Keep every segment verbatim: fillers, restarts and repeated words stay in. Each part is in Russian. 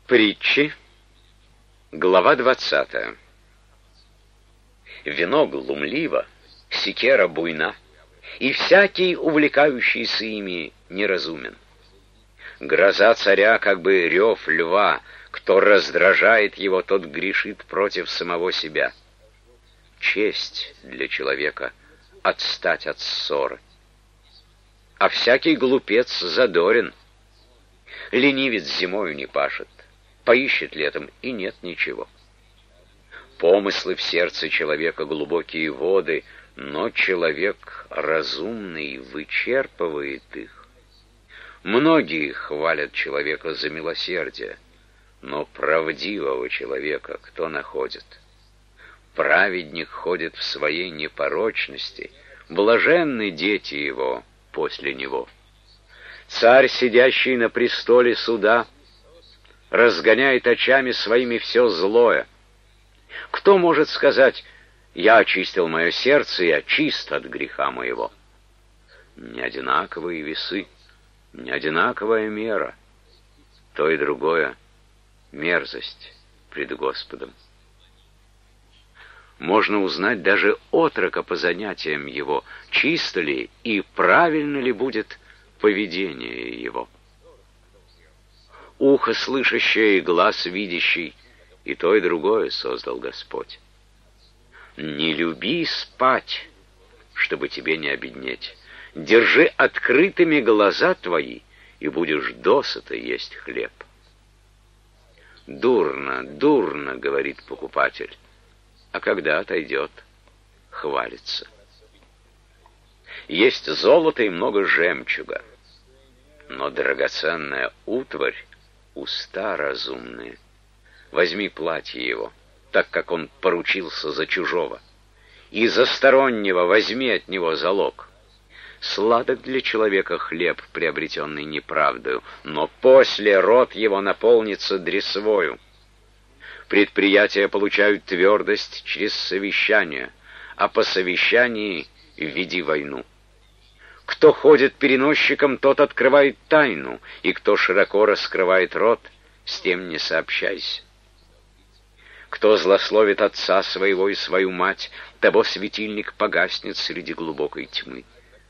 Притчи, глава двадцатая. Вино глумливо, секера буйна, и всякий, увлекающийся ими, неразумен. Гроза царя, как бы рев льва, кто раздражает его, тот грешит против самого себя. Честь для человека — отстать от ссоры. А всякий глупец задорен. Ленивец зимою не пашет, поищет летом, и нет ничего. Помыслы в сердце человека — глубокие воды, но человек разумный вычерпывает их. Многие хвалят человека за милосердие, но правдивого человека кто находит? Праведник ходит в своей непорочности, блаженны дети его после него. Царь, сидящий на престоле суда, разгоняет очами своими все злое. Кто может сказать: «Я очистил мое сердце, я чист от греха моего»? Не одинаковые весы, не одинаковая мера. То и другое — мерзость пред Господом. Можно узнать даже отрока по занятиям его, чисто ли и правильно ли будет поведение его. Ухо слышащее и глаз видящий, и то и другое создал Господь. Не люби спать, чтобы тебе не обеднеть. Держи открытыми глаза твои, и будешь досыта есть хлеб. Дурно, дурно, говорит покупатель, а когда отойдет, хвалится. Есть золото и много жемчуга, но драгоценная утварь — уста разумные. Возьми платье его, так как он поручился за чужого, и за стороннего возьми от него залог. Сладок для человека хлеб, приобретенный неправдою, но после рот его наполнится дресвою. Предприятия получают твердость через совещание, а по совещании веди войну. Кто ходит переносчиком, тот открывает тайну, и кто широко раскрывает рот, с тем не сообщайся. Кто злословит отца своего и свою мать, того светильник погаснет среди глубокой тьмы.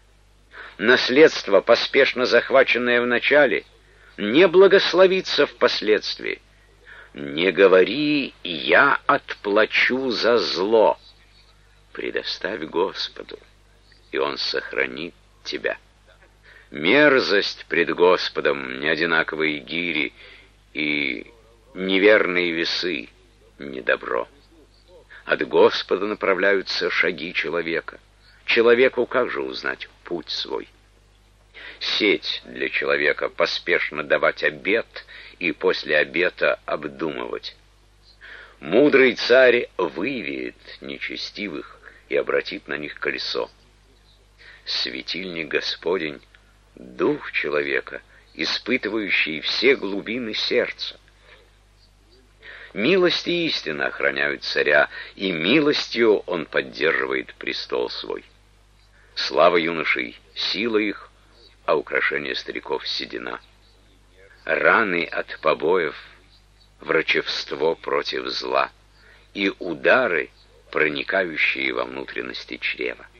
Наследство, поспешно захваченное вначале, не благословится впоследствии. Не говори: «Я отплачу за зло». Предоставь Господу, и Он сохранит тебя. Мерзость пред Господом — неодинаковые гири, и неверные весы — недобро. От Господа направляются шаги человека. Человеку как же узнать путь свой? Сеть для человека — поспешно давать обет и после обета обдумывать. Мудрый царь вывеет нечестивых и обратит на них колесо. Светильник Господень — дух человека, испытывающий все глубины сердца. Милость и истина охраняют царя, и милостью он поддерживает престол свой. Слава юношей — сила их, а украшение стариков — седина. Раны от побоев — врачевство против зла, и удары, проникающие во внутренности чрева.